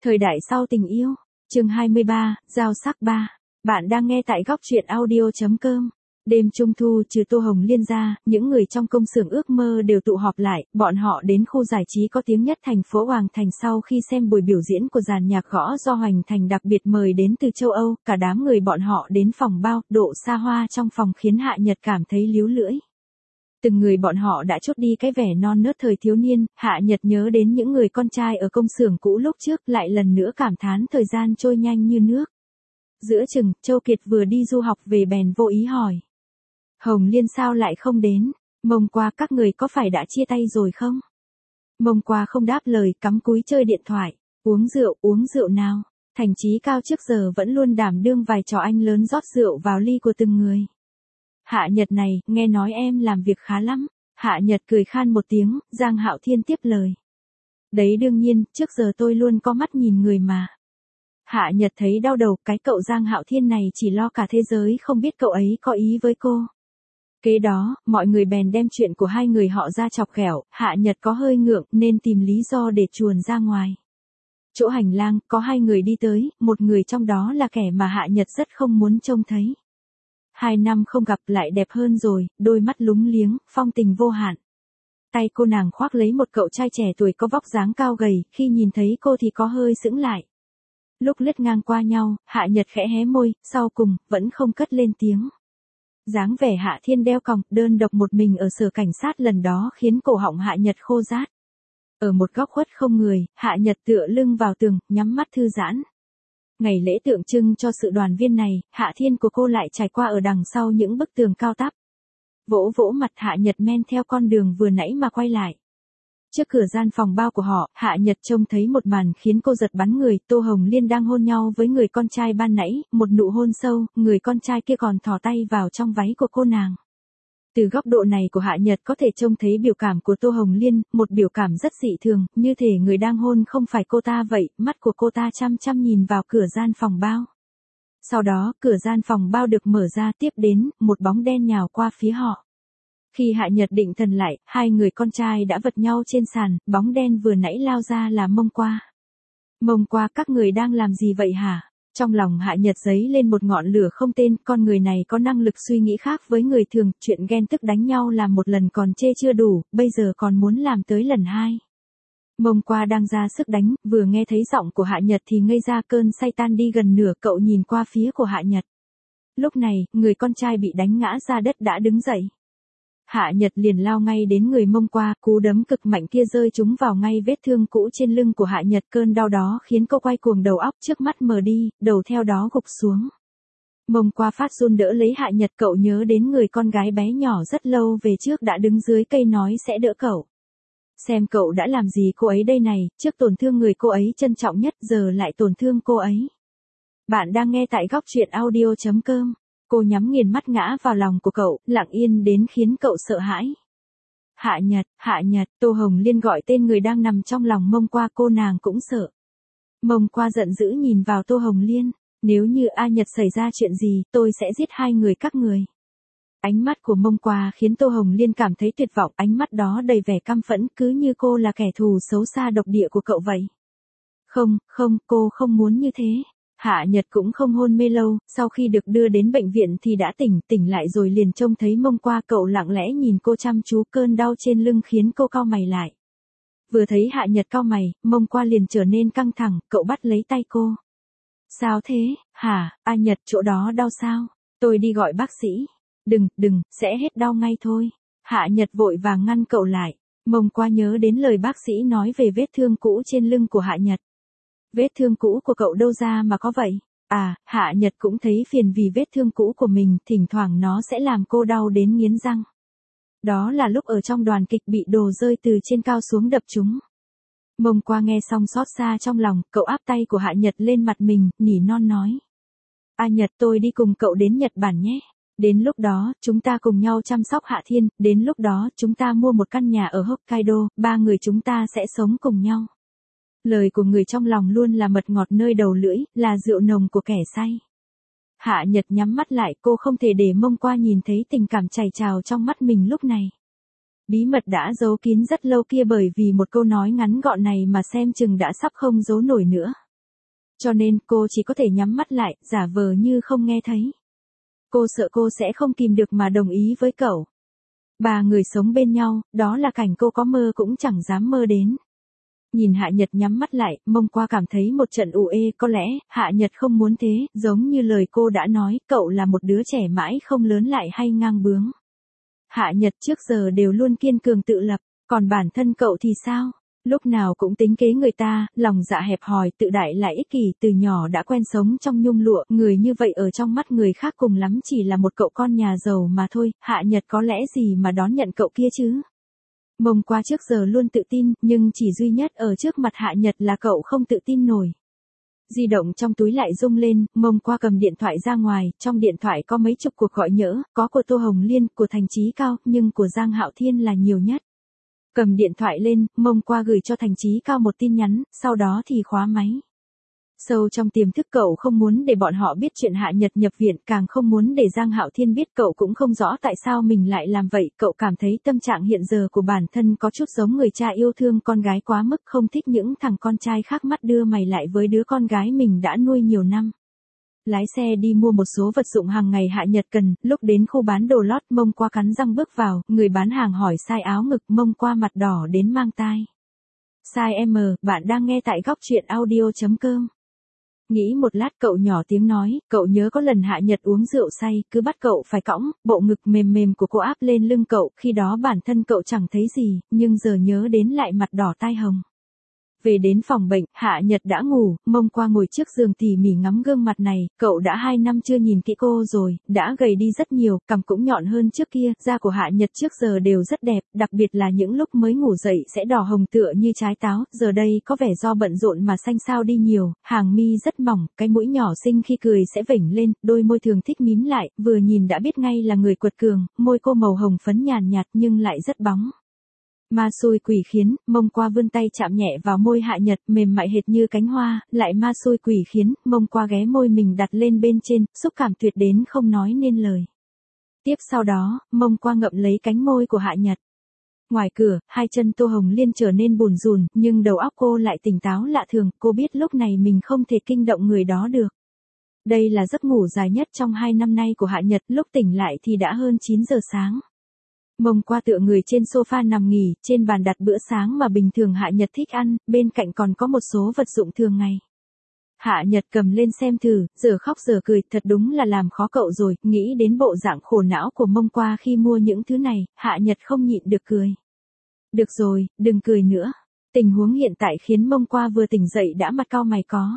Thời đại sau tình yêu, chương 23, Giao sắc 3. Bạn đang nghe tại góc truyện audio.com. Đêm Trung thu trừ Tô Hồng Liên ra, những người trong công xưởng ước mơ đều tụ họp lại, bọn họ đến khu giải trí có tiếng nhất thành phố Hoàng Thành sau khi xem buổi biểu diễn của dàn nhạc gõ do Hoành Thành đặc biệt mời đến từ châu Âu, cả đám người bọn họ đến phòng bao, độ xa hoa trong phòng khiến Hạ Nhật cảm thấy líu lưỡi. Từng người bọn họ đã trút đi cái vẻ non nớt thời thiếu niên, Hạ Nhật nhớ đến những người con trai ở công xưởng cũ lúc trước lại lần nữa cảm thán thời gian trôi nhanh như nước. Giữa chừng, Châu Kiệt vừa đi du học về bèn vô ý hỏi. Hồng Liên sao lại không đến, mông qua các người có phải đã chia tay rồi không? Mông qua không đáp lời, cắm cúi chơi điện thoại, uống rượu nào. Thành Chí Cao trước giờ vẫn luôn đảm đương vài trò anh lớn rót rượu vào ly của từng người. Hạ Nhật này, nghe nói em làm việc khá lắm. Hạ Nhật cười khan một tiếng, Giang Hạo Thiên tiếp lời. Đấy đương nhiên, trước giờ tôi luôn có mắt nhìn người mà. Hạ Nhật thấy đau đầu, cái cậu Giang Hạo Thiên này chỉ lo cả thế giới không biết cậu ấy có ý với cô. Kế đó, mọi người bèn đem chuyện của hai người họ ra chọc ghẹo, Hạ Nhật có hơi ngượng nên tìm lý do để chuồn ra ngoài. Chỗ hành lang, có hai người đi tới, một người trong đó là kẻ mà Hạ Nhật rất không muốn trông thấy. 2 năm không gặp lại đẹp hơn rồi, đôi mắt lúng liếng, phong tình vô hạn. Tay cô nàng khoác lấy một cậu trai trẻ tuổi có vóc dáng cao gầy, khi nhìn thấy cô thì có hơi sững lại. Lúc lướt ngang qua nhau, Hạ Nhật khẽ hé môi, sau cùng, vẫn không cất lên tiếng. Dáng vẻ Hạ Thiên đeo còng, đơn độc một mình ở sở cảnh sát lần đó khiến cổ họng Hạ Nhật khô rát. Ở một góc khuất không người, Hạ Nhật tựa lưng vào tường, nhắm mắt thư giãn. Ngày lễ tượng trưng cho sự đoàn viên này, Hạ Thiên của cô lại trải qua ở đằng sau những bức tường cao tắp. Vỗ vỗ mặt Hạ Nhật men theo con đường vừa nãy mà quay lại. Trước cửa gian phòng bao của họ, Hạ Nhật trông thấy một màn khiến cô giật bắn người, Tô Hồng Liên đang hôn nhau với người con trai ban nãy, một nụ hôn sâu, người con trai kia còn thò tay vào trong váy của cô nàng. Từ góc độ này của Hạ Nhật có thể trông thấy biểu cảm của Tô Hồng Liên, một biểu cảm rất dị thường, như thể người đang hôn không phải cô ta vậy, mắt của cô ta chăm chăm nhìn vào cửa gian phòng bao. Sau đó, cửa gian phòng bao được mở ra, tiếp đến, một bóng đen nhào qua phía họ. Khi Hạ Nhật định thần lại, hai người con trai đã vật nhau trên sàn, bóng đen vừa nãy lao ra là Mông Qua. Mông Qua, các người đang làm gì vậy hả? Trong lòng Hạ Nhật dấy lên một ngọn lửa không tên, con người này có năng lực suy nghĩ khác với người thường, chuyện ghen tức đánh nhau làm một lần còn chê chưa đủ, bây giờ còn muốn làm tới lần 2. Mông Qua đang ra sức đánh, vừa nghe thấy giọng của Hạ Nhật thì ngây ra cơn say tan đi gần nửa, cậu nhìn qua phía của Hạ Nhật. Lúc này, người con trai bị đánh ngã ra đất đã đứng dậy. Hạ Nhật liền lao ngay đến người Mông Qua, cú đấm cực mạnh kia rơi trúng vào ngay vết thương cũ trên lưng của Hạ Nhật, cơn đau đó khiến cô quay cuồng đầu óc, trước mắt mờ đi, đầu theo đó gục xuống. Mông Qua phát run đỡ lấy Hạ Nhật, cậu nhớ đến người con gái bé nhỏ rất lâu về trước đã đứng dưới cây nói sẽ đỡ cậu. Xem cậu đã làm gì cô ấy đây này, trước tổn thương người cô ấy trân trọng nhất, giờ lại tổn thương cô ấy. Bạn đang nghe tại góc truyện audio.com. Cô nhắm nghiền mắt ngã vào lòng của cậu, lặng yên đến khiến cậu sợ hãi. Hạ Nhật, Tô Hồng Liên gọi tên người đang nằm trong lòng Mông Qua, cô nàng cũng sợ. Mông Qua giận dữ nhìn vào Tô Hồng Liên, nếu như A Nhật xảy ra chuyện gì, tôi sẽ giết hai người các người. Ánh mắt của Mông Qua khiến Tô Hồng Liên cảm thấy tuyệt vọng, ánh mắt đó đầy vẻ căm phẫn, cứ như cô là kẻ thù xấu xa độc địa của cậu vậy. Không, cô không muốn như thế. Hạ Nhật cũng không hôn mê lâu, sau khi được đưa đến bệnh viện thì đã tỉnh lại rồi liền trông thấy Mông Qua, cậu lặng lẽ nhìn cô chăm chú, cơn đau trên lưng khiến cô cau mày lại. Vừa thấy Hạ Nhật cau mày, Mông Qua liền trở nên căng thẳng, cậu bắt lấy tay cô. Sao thế, hả, A Nhật, chỗ đó đau sao? Tôi đi gọi bác sĩ. Đừng, sẽ hết đau ngay thôi. Hạ Nhật vội vàng ngăn cậu lại. Mông Qua nhớ đến lời bác sĩ nói về vết thương cũ trên lưng của Hạ Nhật. Vết thương cũ của cậu đâu ra mà có vậy? À, Hạ Nhật cũng thấy phiền vì vết thương cũ của mình, thỉnh thoảng nó sẽ làm cô đau đến nghiến răng. Đó là lúc ở trong đoàn kịch bị đồ rơi từ trên cao xuống đập chúng. Mông Qua nghe xong xót xa trong lòng, cậu áp tay của Hạ Nhật lên mặt mình, nỉ non nói. A Nhật, tôi đi cùng cậu đến Nhật Bản nhé. Đến lúc đó, chúng ta cùng nhau chăm sóc Hạ Thiên, đến lúc đó, chúng ta mua một căn nhà ở Hokkaido, 3 người chúng ta sẽ sống cùng nhau. Lời của người trong lòng luôn là mật ngọt nơi đầu lưỡi, là rượu nồng của kẻ say. Hạ Nhật nhắm mắt lại, cô không thể để Mông Qua nhìn thấy tình cảm chảy trào trong mắt mình lúc này. Bí mật đã giấu kín rất lâu kia bởi vì một câu nói ngắn gọn này mà xem chừng đã sắp không giấu nổi nữa. Cho nên cô chỉ có thể nhắm mắt lại, giả vờ như không nghe thấy. Cô sợ cô sẽ không kìm được mà đồng ý với cậu. 3 người sống bên nhau, đó là cảnh cô có mơ cũng chẳng dám mơ đến. Nhìn Hạ Nhật nhắm mắt lại, Mông Qua cảm thấy một trận ù ê, có lẽ, Hạ Nhật không muốn thế, giống như lời cô đã nói, cậu là một đứa trẻ mãi không lớn lại hay ngang bướng. Hạ Nhật trước giờ đều luôn kiên cường tự lập, còn bản thân cậu thì sao? Lúc nào cũng tính kế người ta, lòng dạ hẹp hòi, tự đại lại ích kỷ, từ nhỏ đã quen sống trong nhung lụa, người như vậy ở trong mắt người khác cùng lắm chỉ là một cậu con nhà giàu mà thôi, Hạ Nhật có lẽ gì mà đón nhận cậu kia chứ? Mông Qua trước giờ luôn tự tin, nhưng chỉ duy nhất ở trước mặt Hạ Nhật là cậu không tự tin nổi. Di động trong túi lại rung lên, Mông Qua cầm điện thoại ra ngoài, trong điện thoại có mấy chục cuộc gọi nhỡ, có của Tô Hồng Liên, của Thành Chí Cao, nhưng của Giang Hạo Thiên là nhiều nhất. Cầm điện thoại lên, Mông Qua gửi cho Thành Chí Cao một tin nhắn, sau đó thì khóa máy. Sâu trong tiềm thức cậu không muốn để bọn họ biết chuyện Hạ Nhật nhập viện, càng không muốn để Giang Hạo Thiên biết, cậu cũng không rõ tại sao mình lại làm vậy, cậu cảm thấy tâm trạng hiện giờ của bản thân có chút giống người cha yêu thương con gái quá mức, không thích những thằng con trai khác mắt đưa mày lại với đứa con gái mình đã nuôi nhiều năm. Lái xe đi mua một số vật dụng hàng ngày Hạ Nhật cần, lúc đến khu bán đồ lót, Mông Qua cắn răng bước vào, người bán hàng hỏi size áo ngực, Mông Qua mặt đỏ đến mang tai. Size M, bạn đang nghe tại góc truyện audio.com. Nghĩ một lát cậu nhỏ tiếng nói, cậu nhớ có lần Hạ Nhật uống rượu say, cứ bắt cậu phải cõng, bộ ngực mềm mềm của cô áp lên lưng cậu, khi đó bản thân cậu chẳng thấy gì, nhưng giờ nhớ đến lại mặt đỏ tai hồng. Về đến phòng bệnh, Hạ Nhật đã ngủ, Mông Qua ngồi trước giường tỉ mỉ ngắm gương mặt này, cậu đã 2 năm chưa nhìn kỹ cô rồi, đã gầy đi rất nhiều, cằm cũng nhọn hơn trước kia, da của Hạ Nhật trước giờ đều rất đẹp, đặc biệt là những lúc mới ngủ dậy sẽ đỏ hồng tựa như trái táo, giờ đây có vẻ do bận rộn mà xanh xao đi nhiều, hàng mi rất mỏng, cái mũi nhỏ xinh khi cười sẽ vểnh lên, đôi môi thường thích mím lại, vừa nhìn đã biết ngay là người quật cường, môi cô màu hồng phấn nhàn nhạt nhưng lại rất bóng. Ma xui quỷ khiến, Mông Qua vươn tay chạm nhẹ vào môi Hạ Nhật, mềm mại hệt như cánh hoa, lại ma xui quỷ khiến, Mông Qua ghé môi mình đặt lên bên trên, xúc cảm tuyệt đến không nói nên lời. Tiếp sau đó, Mông Qua ngậm lấy cánh môi của Hạ Nhật. Ngoài cửa, 2 chân Tô Hồng Liên trở nên bùn rùn, nhưng đầu óc cô lại tỉnh táo lạ thường, cô biết lúc này mình không thể kinh động người đó được. Đây là giấc ngủ dài nhất trong 2 năm nay của Hạ Nhật, lúc tỉnh lại thì đã hơn 9 giờ sáng. Mông Qua tựa người trên sofa nằm nghỉ, trên bàn đặt bữa sáng mà bình thường Hạ Nhật thích ăn, bên cạnh còn có một số vật dụng thường ngày. Hạ Nhật cầm lên xem thử, giờ khóc giờ cười, thật đúng là làm khó cậu rồi, nghĩ đến bộ dạng khổ não của Mông Qua khi mua những thứ này, Hạ Nhật không nhịn được cười. Được rồi, đừng cười nữa. Tình huống hiện tại khiến Mông Qua vừa tỉnh dậy đã mặt cau mày có.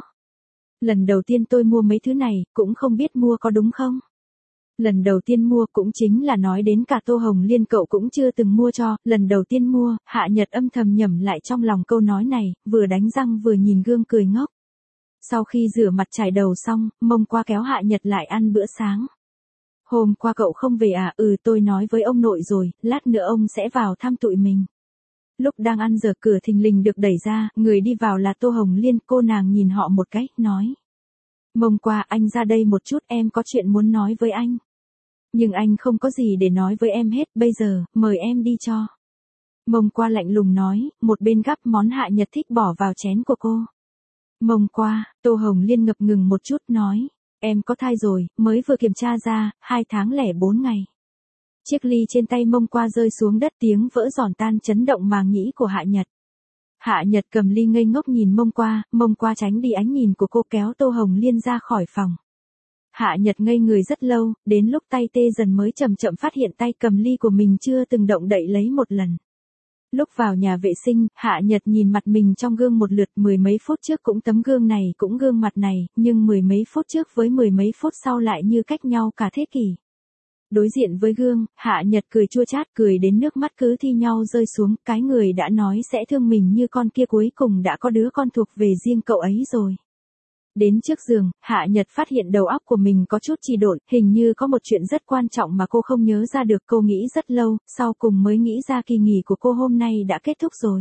Lần đầu tiên tôi mua mấy thứ này, cũng không biết mua có đúng không? Lần đầu tiên mua cũng chính là nói đến cả Tô Hồng Liên cậu cũng chưa từng mua cho, lần đầu tiên mua, Hạ Nhật âm thầm nhẩm lại trong lòng câu nói này, vừa đánh răng vừa nhìn gương cười ngốc. Sau khi rửa mặt chải đầu xong, Mông Qua kéo Hạ Nhật lại ăn bữa sáng. Hôm qua cậu không về à? Tôi nói với ông nội rồi, lát nữa ông sẽ vào thăm tụi mình. Lúc đang ăn giờ cửa thình lình được đẩy ra, người đi vào là Tô Hồng Liên, cô nàng nhìn họ một cái, nói. Mông Qua, anh ra đây một chút, em có chuyện muốn nói với anh. Nhưng anh không có gì để nói với em hết, bây giờ, mời em đi cho. Mông Qua lạnh lùng nói, một bên gắp món Hạ Nhật thích bỏ vào chén của cô. Mông Qua, Tô Hồng Liên ngập ngừng một chút nói, em có thai rồi, mới vừa kiểm tra ra, 2 tháng lẻ 4 ngày. Chiếc ly trên tay Mông Qua rơi xuống đất, tiếng vỡ giòn tan chấn động màng nhĩ của Hạ Nhật. Hạ Nhật cầm ly ngây ngốc nhìn Mông Qua tránh đi ánh nhìn của cô, kéo Tô Hồng Liên ra khỏi phòng. Hạ Nhật ngây người rất lâu, đến lúc tay tê dần mới chậm chậm phát hiện tay cầm ly của mình chưa từng động đậy lấy một lần. Lúc vào nhà vệ sinh, Hạ Nhật nhìn mặt mình trong gương một lượt, 10 mấy phút trước cũng tấm gương này cũng gương mặt này, nhưng 10 mấy phút trước với 10 mấy phút sau lại như cách nhau cả thế kỷ. Đối diện với gương, Hạ Nhật cười chua chát, cười đến nước mắt cứ thi nhau rơi xuống, cái người đã nói sẽ thương mình như con kia cuối cùng đã có đứa con thuộc về riêng cậu ấy rồi. Đến trước giường, Hạ Nhật phát hiện đầu óc của mình có chút trì độn, hình như có một chuyện rất quan trọng mà cô không nhớ ra được, cô nghĩ rất lâu, sau cùng mới nghĩ ra kỳ nghỉ của cô hôm nay đã kết thúc rồi.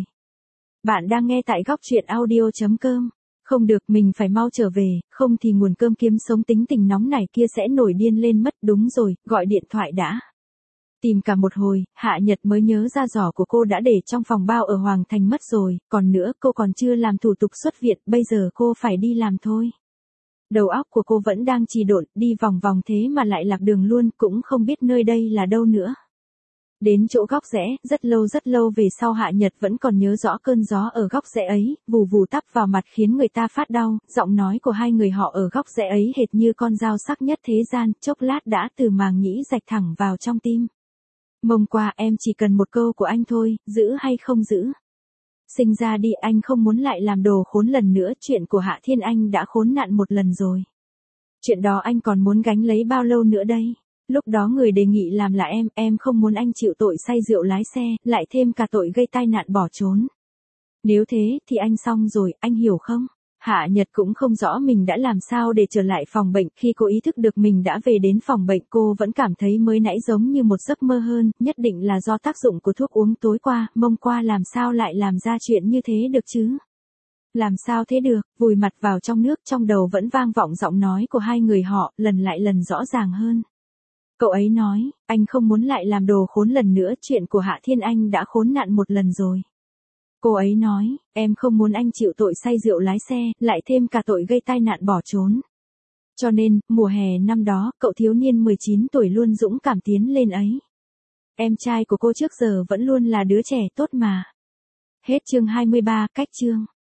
Bạn đang nghe tại góc truyện audio.com. Không được, mình phải mau trở về, không thì nguồn cơm kiếm sống tính tình nóng này kia sẽ nổi điên lên mất, đúng rồi, gọi điện thoại đã. Tìm cả một hồi, Hạ Nhật mới nhớ ra giỏ của cô đã để trong phòng bao ở Hoàng Thành mất rồi, còn nữa cô còn chưa làm thủ tục xuất viện, bây giờ cô phải đi làm thôi. Đầu óc của cô vẫn đang trì độn, đi vòng vòng thế mà lại lạc đường luôn, cũng không biết nơi đây là đâu nữa. Đến chỗ góc rẽ, rất lâu về sau Hạ Nhật vẫn còn nhớ rõ cơn gió ở góc rẽ ấy, vù vù tắp vào mặt khiến người ta phát đau, giọng nói của hai người họ ở góc rẽ ấy hệt như con dao sắc nhất thế gian, chốc lát đã từ màng nhĩ rạch thẳng vào trong tim. Mông qua, em chỉ cần một câu của anh thôi, giữ hay không giữ? Sinh ra đi, anh không muốn lại làm đồ khốn lần nữa, chuyện của Hạ Thiên Anh đã khốn nạn một lần rồi. Chuyện đó anh còn muốn gánh lấy bao lâu nữa đây? Lúc đó người đề nghị làm là em không muốn anh chịu tội say rượu lái xe, lại thêm cả tội gây tai nạn bỏ trốn. Nếu thế thì anh xong rồi, anh hiểu không? Hạ Nhật cũng không rõ mình đã làm sao để trở lại phòng bệnh, khi cô ý thức được mình đã về đến phòng bệnh cô vẫn cảm thấy mới nãy giống như một giấc mơ hơn, nhất định là do tác dụng của thuốc uống tối qua, mông qua làm sao lại làm ra chuyện như thế được chứ? Làm sao thế được, vùi mặt vào trong nước trong đầu vẫn vang vọng giọng nói của hai người họ, lần lại lần rõ ràng hơn. Cậu ấy nói, anh không muốn lại làm đồ khốn lần nữa, chuyện của Hạ Thiên Anh đã khốn nạn một lần rồi. Cô ấy nói, em không muốn anh chịu tội say rượu lái xe, lại thêm cả tội gây tai nạn bỏ trốn. Cho nên, mùa hè năm đó, cậu thiếu niên 19 tuổi luôn dũng cảm tiến lên ấy. Em trai của cô trước giờ vẫn luôn là đứa trẻ tốt mà. Hết chương 23, cách chương.